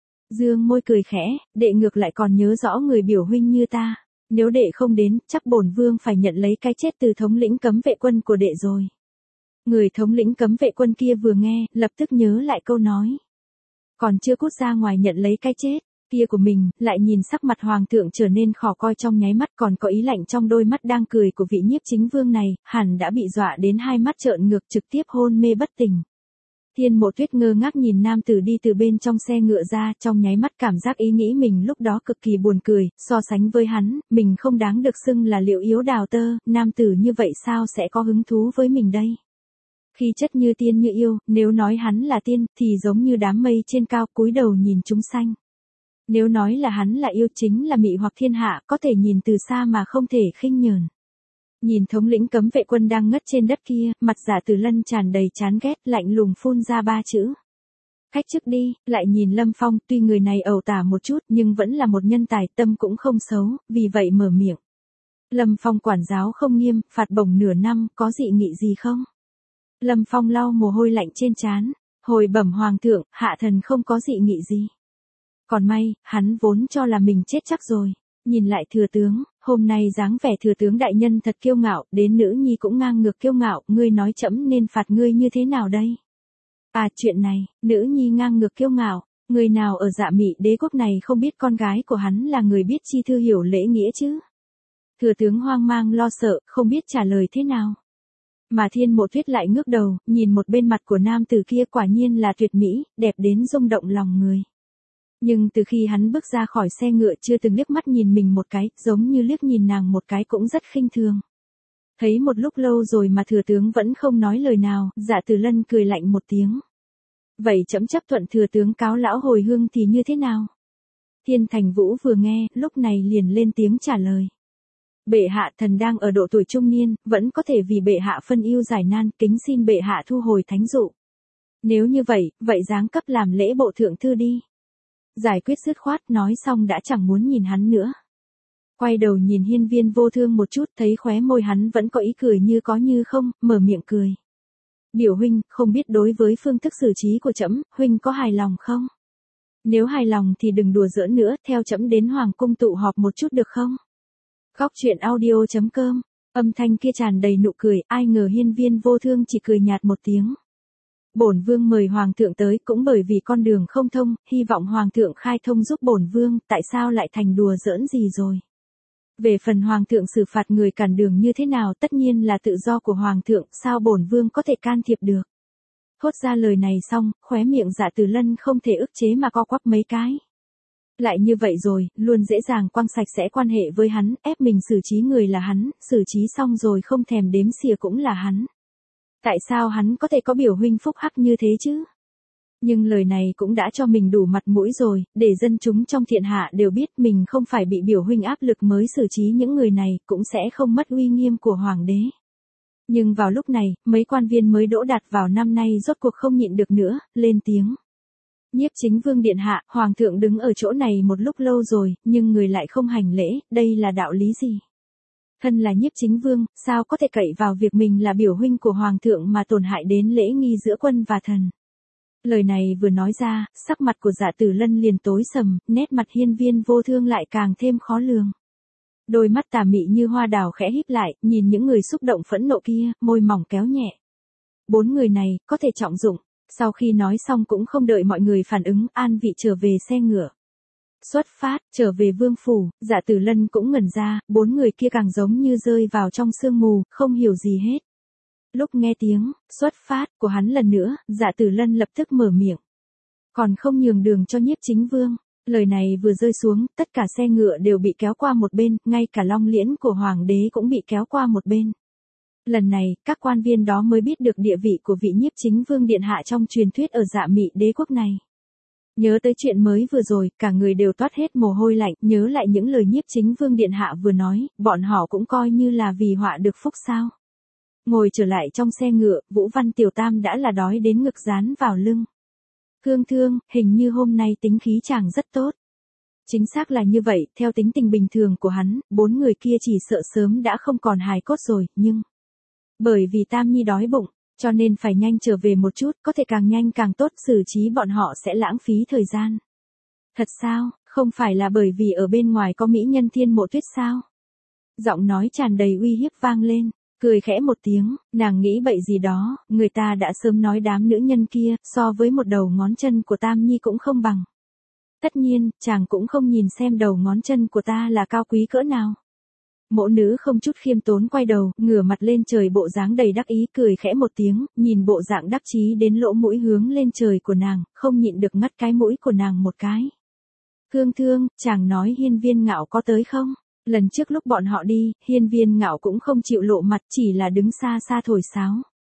Dương môi cười khẽ, đệ ngược lại còn nhớ rõ người biểu huynh như ta. Nếu đệ không đến, chắc bổn vương phải nhận lấy cái chết từ thống lĩnh cấm vệ quân của đệ rồi. Người thống lĩnh cấm vệ quân kia vừa nghe, lập tức nhớ lại câu nói. Còn chưa cút ra ngoài nhận lấy cái chết kia của mình, lại nhìn sắc mặt hoàng thượng trở nên khó coi trong nháy mắt, còn có ý lạnh trong đôi mắt đang cười của vị nhiếp chính vương này, hẳn đã bị dọa đến hai mắt trợn ngược trực tiếp hôn mê bất tỉnh. Thiên Mộ Tuyết ngơ ngác nhìn nam tử đi từ bên trong xe ngựa ra, trong nháy mắt cảm giác ý nghĩ mình lúc đó cực kỳ buồn cười, so sánh với hắn, mình không đáng được xưng là Liệu Yếu Đào Tơ, nam tử như vậy sao sẽ có hứng thú với mình đây. Khi chất như tiên như yêu, nếu nói hắn là tiên, thì giống như đám mây trên cao cúi đầu nhìn chúng sanh. Nếu nói là hắn là yêu chính là mị hoặc thiên hạ, có thể nhìn từ xa mà không thể khinh nhờn. Nhìn thống lĩnh cấm vệ quân đang ngất trên đất kia, mặt Dạ Tử Lân tràn đầy chán ghét, lạnh lùng phun ra 3 chữ. Cách chức đi, lại nhìn Lâm Phong, tuy người này ẩu tả một chút nhưng vẫn là một nhân tài, tâm cũng không xấu, vì vậy mở miệng. Lâm Phong quản giáo không nghiêm, phạt bổng nửa năm, có dị nghị gì không? Lâm Phong lau mồ hôi lạnh trên trán, hồi bẩm hoàng thượng, hạ thần không có dị nghị gì. Còn may, hắn vốn cho là mình chết chắc rồi. Nhìn lại thừa tướng, hôm nay dáng vẻ thừa tướng đại nhân thật kiêu ngạo, đến nữ nhi cũng ngang ngược kiêu ngạo, ngươi nói trẫm nên phạt ngươi như thế nào đây? À, chuyện này, nữ nhi ngang ngược kiêu ngạo, người nào ở Dạ Mị Đế quốc này không biết con gái của hắn là người biết chi thư hiểu lễ nghĩa chứ? Thừa tướng hoang mang lo sợ, không biết trả lời thế nào. Mà Thiên Mộ Tuyết lại ngước đầu, nhìn một bên mặt của nam tử kia quả nhiên là tuyệt mỹ, đẹp đến rung động lòng người. Nhưng từ khi hắn bước ra khỏi xe ngựa chưa từng liếc mắt nhìn mình một cái, giống như liếc nhìn nàng một cái cũng rất khinh thường. Thấy một lúc lâu rồi mà thừa tướng vẫn không nói lời nào, Dạ Tử Lân cười lạnh một tiếng. Vậy trẫm chấp thuận thừa tướng cáo lão hồi hương thì như thế nào? Thiên Thành Vũ vừa nghe, lúc này liền lên tiếng trả lời. Bệ hạ, thần đang ở độ tuổi trung niên, vẫn có thể vì bệ hạ phân ưu giải nan, kính xin bệ hạ thu hồi thánh dụ. Nếu như vậy, vậy giáng cấp làm lễ bộ thượng thư đi. Giải quyết dứt khoát, nói xong đã chẳng muốn nhìn hắn nữa. Quay đầu nhìn Hiên Viên Vô Thương một chút, thấy khóe môi hắn vẫn có ý cười như có như không, mở miệng cười. Biểu huynh, không biết đối với phương thức xử trí của trẫm, huynh có hài lòng không? Nếu hài lòng thì đừng đùa giỡn nữa, theo trẫm đến hoàng cung tụ họp một chút được không? Góc truyện audio.com. Âm thanh kia tràn đầy nụ cười, ai ngờ Hiên Viên Vô Thương chỉ cười nhạt một tiếng. Bổn vương mời hoàng thượng tới cũng bởi vì con đường không thông, hy vọng hoàng thượng khai thông giúp bổn vương, tại sao lại thành đùa giỡn gì rồi? Về phần hoàng thượng xử phạt người cản đường như thế nào, tất nhiên là tự do của hoàng thượng, sao bổn vương có thể can thiệp được? Thốt ra lời này xong, khóe miệng Dạ Tử Lân không thể ức chế mà co quắp mấy cái. Lại như vậy rồi, luôn dễ dàng quăng sạch sẽ quan hệ với hắn, ép mình xử trí người là hắn, xử trí xong rồi không thèm đếm xỉa cũng là hắn. Tại sao hắn có thể có biểu huynh phúc hắc như thế chứ? Nhưng lời này cũng đã cho mình đủ mặt mũi rồi, để dân chúng trong thiên hạ đều biết mình không phải bị biểu huynh áp lực mới xử trí những người này, cũng sẽ không mất uy nghiêm của hoàng đế. Nhưng vào lúc này, mấy quan viên mới đỗ đạt vào năm nay rốt cuộc không nhịn được nữa, lên tiếng. Nhiếp Chính Vương điện hạ, hoàng thượng đứng ở chỗ này một lúc lâu rồi, nhưng người lại không hành lễ, đây là đạo lý gì? Thân là Nhiếp Chính Vương, sao có thể cậy vào việc mình là biểu huynh của hoàng thượng mà tổn hại đến lễ nghi giữa quân và thần? Lời này vừa nói ra, sắc mặt của Dạ Tử Lân liền tối sầm, nét mặt Hiên Viên Vô Thương lại càng thêm khó lường. Đôi mắt tà mị như hoa đào khẽ híp lại, nhìn những người xúc động phẫn nộ kia, môi mỏng kéo nhẹ. 4 người này, có thể trọng dụng. Sau khi nói xong cũng không đợi mọi người phản ứng, an vị trở về xe ngựa. Xuất phát, trở về vương phủ, Dạ Tử Lân cũng ngẩn ra, 4 người kia càng giống như rơi vào trong sương mù, không hiểu gì hết. Lúc nghe tiếng, xuất phát, của hắn lần nữa, Dạ Tử Lân lập tức mở miệng. Còn không nhường đường cho Nhiếp Chính Vương. Lời này vừa rơi xuống, tất cả xe ngựa đều bị kéo qua một bên, ngay cả long liễn của hoàng đế cũng bị kéo qua một bên. Lần này, các quan viên đó mới biết được địa vị của vị Nhiếp Chính Vương điện hạ trong truyền thuyết ở Dạ Mị đế quốc này. Nhớ tới chuyện mới vừa rồi, cả người đều toát hết mồ hôi lạnh, nhớ lại những lời Nhiếp Chính Vương điện hạ vừa nói, bọn họ cũng coi như là vì họa được phúc sao. Ngồi trở lại trong xe ngựa, Vũ Văn Tiểu Tam đã là đói đến ngực dán vào lưng. Thương Thương, hình như hôm nay tính khí chàng rất tốt. Chính xác là như vậy, theo tính tình bình thường của hắn, 4 người kia chỉ sợ sớm đã không còn hài cốt rồi, nhưng... Bởi vì Tam Nhi đói bụng, cho nên phải nhanh trở về một chút, có thể càng nhanh càng tốt, xử trí bọn họ sẽ lãng phí thời gian. Thật sao, không phải là bởi vì ở bên ngoài có mỹ nhân Thiên Mộ Tuyết sao? Giọng nói tràn đầy uy hiếp vang lên, cười khẽ một tiếng, nàng nghĩ bậy gì đó, người ta đã sớm nói đám nữ nhân kia, so với một đầu ngón chân của Tam Nhi cũng không bằng. Tất nhiên, chàng cũng không nhìn xem đầu ngón chân của ta là cao quý cỡ nào. Mộ nữ không chút khiêm tốn quay đầu, ngửa mặt lên trời bộ dáng đầy đắc ý, cười khẽ một tiếng, nhìn bộ dạng đắc chí đến lỗ mũi hướng lên trời của nàng, không nhịn được ngắt cái mũi của nàng một cái. Thương Thương, chàng nói Hiên Viên Ngạo có tới không? Lần trước lúc bọn họ đi, Hiên Viên Ngạo cũng không chịu lộ mặt, chỉ là đứng xa xa thổi sáo.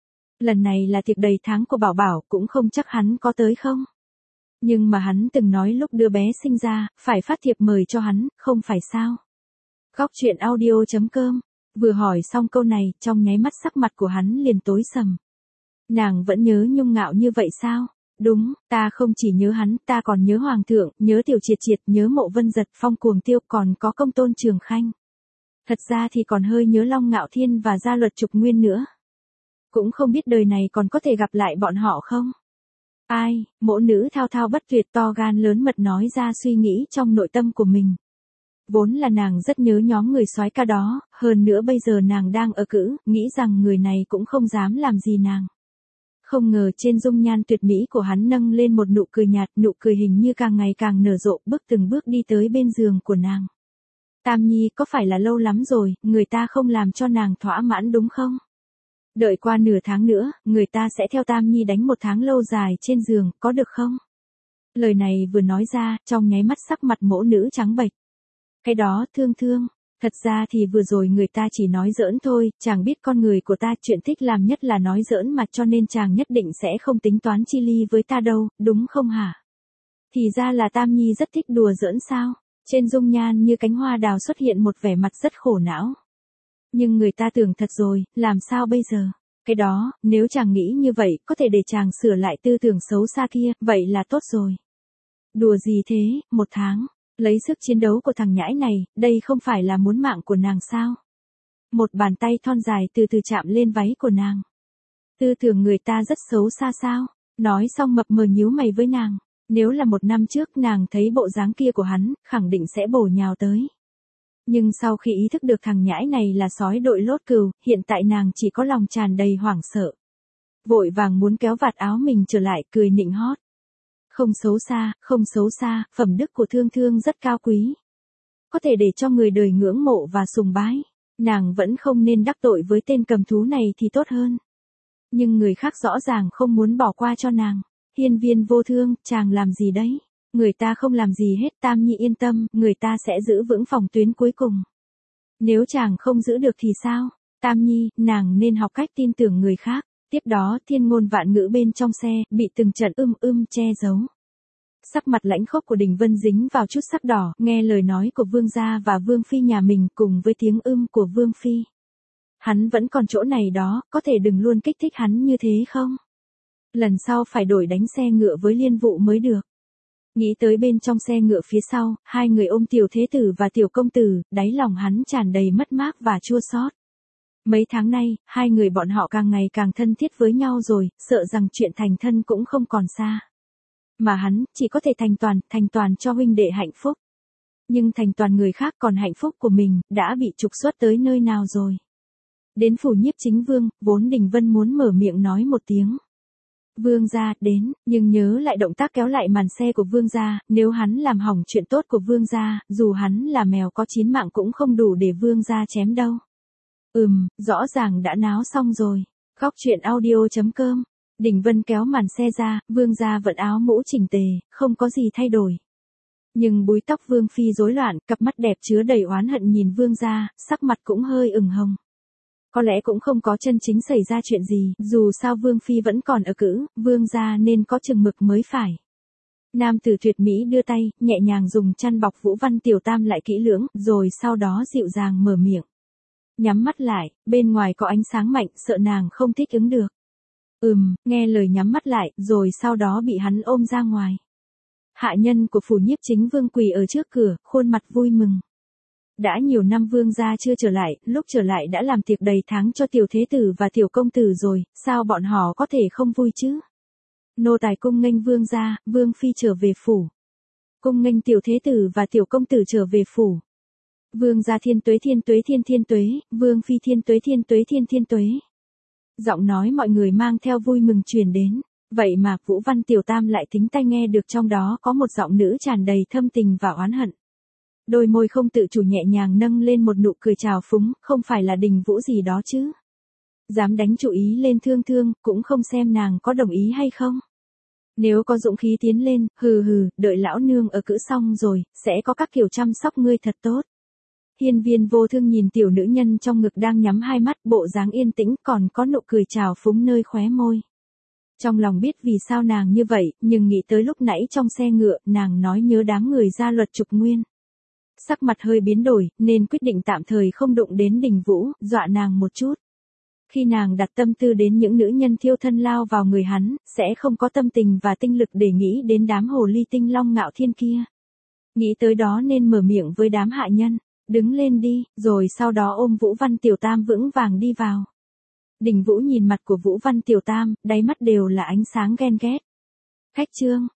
Lần này là tiệc đầy tháng của Bảo Bảo, cũng không chắc hắn có tới không? Nhưng mà hắn từng nói lúc đứa bé sinh ra, phải phát thiệp mời cho hắn, không phải sao? Góc truyện audio.com. Vừa hỏi xong câu này, trong nháy mắt sắc mặt của hắn liền tối sầm. Nàng vẫn nhớ Nhung Ngạo như vậy sao? Đúng, ta không chỉ nhớ hắn, ta còn nhớ Hoàng thượng, nhớ Tiểu Triệt Triệt, nhớ Mộ Vân Giật, Phong Cuồng Tiêu, còn có Công Tôn Trường Khanh. Thật ra thì còn hơi nhớ Long Ngạo Thiên và Gia Luật Trục Nguyên nữa. Cũng không biết đời này còn có thể gặp lại bọn họ không? Ai, mộ nữ thao thao bất tuyệt to gan lớn mật nói ra suy nghĩ trong nội tâm của mình. Vốn là nàng rất nhớ nhóm người soái ca đó, hơn nữa bây giờ nàng đang ở cữ, nghĩ rằng người này cũng không dám làm gì nàng. Không ngờ trên dung nhan tuyệt mỹ của hắn nâng lên một nụ cười nhạt, nụ cười hình như càng ngày càng nở rộ, bước từng bước đi tới bên giường của nàng. Tam Nhi, có phải là lâu lắm rồi, người ta không làm cho nàng thỏa mãn đúng không? Đợi qua nửa tháng nữa, người ta sẽ theo Tam Nhi đánh 1 tháng lâu dài trên giường, có được không? Lời này vừa nói ra, trong nháy mắt sắc mặt mỗ nữ trắng bệch. Cái đó, Thương Thương, thật ra thì vừa rồi người ta chỉ nói giỡn thôi, chàng biết con người của ta chuyện thích làm nhất là nói giỡn mà, cho nên chàng nhất định sẽ không tính toán chi ly với ta đâu, đúng không hả? Thì ra là Tam Nhi rất thích đùa giỡn sao? Trên dung nhan như cánh hoa đào xuất hiện một vẻ mặt rất khổ não. Nhưng người ta tưởng thật rồi, làm sao bây giờ? Cái đó, nếu chàng nghĩ như vậy, có thể để chàng sửa lại tư tưởng xấu xa kia, vậy là tốt rồi. Đùa gì thế, 1 tháng? Lấy sức chiến đấu của thằng nhãi này, đây không phải là muốn mạng của nàng sao? Một bàn tay thon dài từ từ chạm lên váy của nàng. Tư tưởng người ta rất xấu xa sao? Nói xong mập mờ nhíu mày với nàng. Nếu là 1 năm trước nàng thấy bộ dáng kia của hắn, khẳng định sẽ bổ nhào tới. Nhưng sau khi ý thức được thằng nhãi này là sói đội lốt cừu, hiện tại nàng chỉ có lòng tràn đầy hoảng sợ. Vội vàng muốn kéo vạt áo mình trở lại, cười nịnh hót. Không xấu xa, không xấu xa, phẩm đức của Thương Thương rất cao quý. Có thể để cho người đời ngưỡng mộ và sùng bái. Nàng vẫn không nên đắc tội với tên cầm thú này thì tốt hơn. Nhưng người khác rõ ràng không muốn bỏ qua cho nàng. Hiên Viên Vô Thương, chàng làm gì đấy? Người ta không làm gì hết, Tam Nhi yên tâm, người ta sẽ giữ vững phòng tuyến cuối cùng. Nếu chàng không giữ được thì sao? Tam Nhi, nàng nên học cách tin tưởng người khác. Tiếp đó, thiên ngôn vạn ngữ bên trong xe, bị từng trận che giấu. Sắc mặt lãnh khốc của Đình Vân dính vào chút sắc đỏ, nghe lời nói của Vương gia và Vương Phi nhà mình cùng với tiếng của Vương Phi. Hắn vẫn còn chỗ này đó, có thể đừng luôn kích thích hắn như thế không? Lần sau phải đổi đánh xe ngựa với Liên Vụ mới được. Nghĩ tới bên trong xe ngựa phía sau, hai người ôm tiểu thế tử và tiểu công tử, đáy lòng hắn tràn đầy mất mát và chua xót. Mấy tháng nay, hai người bọn họ càng ngày càng thân thiết với nhau rồi, sợ rằng chuyện thành thân cũng không còn xa. Mà hắn, chỉ có thể thành toàn cho huynh đệ hạnh phúc. Nhưng thành toàn người khác còn hạnh phúc của mình, đã bị trục xuất tới nơi nào rồi. Đến phủ Nhiếp Chính Vương, vốn Đình Vân muốn mở miệng nói một tiếng. Vương gia, đến, nhưng nhớ lại động tác kéo lại màn xe của vương gia, nếu hắn làm hỏng chuyện tốt của vương gia, dù hắn là mèo có 9 mạng cũng không đủ để vương gia chém đâu. Rõ ràng đã náo xong rồi. Khóc chuyện audio.com. Đình Vân kéo màn xe ra, vương gia vẫn áo mũ chỉnh tề, không có gì thay đổi. Nhưng búi tóc vương phi rối loạn, cặp mắt đẹp chứa đầy oán hận nhìn vương gia, sắc mặt cũng hơi ửng hồng. Có lẽ cũng không có chân chính xảy ra chuyện gì, dù sao vương phi vẫn còn ở cữ, vương gia nên có chừng mực mới phải. Nam tử tuyệt mỹ đưa tay, nhẹ nhàng dùng chăn bọc Vũ Văn Tiểu Tam lại kỹ lưỡng, rồi sau đó dịu dàng mở miệng. Nhắm mắt lại, bên ngoài có ánh sáng mạnh, sợ nàng không thích ứng được. Nghe lời nhắm mắt lại, rồi sau đó bị hắn ôm ra ngoài. Hạ nhân của phủ Nhiếp Chính Vương quỳ ở trước cửa, khuôn mặt vui mừng. Đã nhiều năm vương gia chưa trở lại, lúc trở lại đã làm tiệc đầy tháng cho tiểu thế tử và tiểu công tử rồi, sao bọn họ có thể không vui chứ? Nô tài cung nghênh vương gia, vương phi trở về phủ. Cung nghênh tiểu thế tử và tiểu công tử trở về phủ. Vương gia thiên tuế thiên tuế, vương phi thiên tuế thiên tuế. Giọng nói mọi người mang theo vui mừng truyền đến. Vậy mà Vũ Văn Tiểu Tam lại thính tai nghe được trong đó có một giọng nữ tràn đầy thâm tình và oán hận. Đôi môi không tự chủ nhẹ nhàng nâng lên một nụ cười trào phúng, không phải là Đình Vũ gì đó chứ. Dám đánh chủ ý lên Thương Thương, cũng không xem nàng có đồng ý hay không. Nếu có dũng khí tiến lên, đợi lão nương ở cữ xong rồi, sẽ có các kiểu chăm sóc ngươi thật tốt. Hiên Viên Vô Thương nhìn tiểu nữ nhân trong ngực đang nhắm hai mắt, bộ dáng yên tĩnh, còn có nụ cười trào phúng nơi khóe môi. Trong lòng biết vì sao nàng như vậy, nhưng nghĩ tới lúc nãy trong xe ngựa, nàng nói nhớ đám người gia luật Trục Nguyên. Sắc mặt hơi biến đổi, nên quyết định tạm thời không đụng đến Đình Vũ, dọa nàng một chút. Khi nàng đặt tâm tư đến những nữ nhân thiêu thân lao vào người hắn, sẽ không có tâm tình và tinh lực để nghĩ đến đám hồ ly tinh long ngạo thiên kia. Nghĩ tới đó nên mở miệng với đám hạ nhân, đứng lên đi, rồi sau đó ôm Vũ Văn Tiểu Tam vững vàng đi vào. Đình Vũ nhìn mặt của Vũ Văn Tiểu Tam, đáy mắt đều là ánh sáng ghen ghét. Khách trương,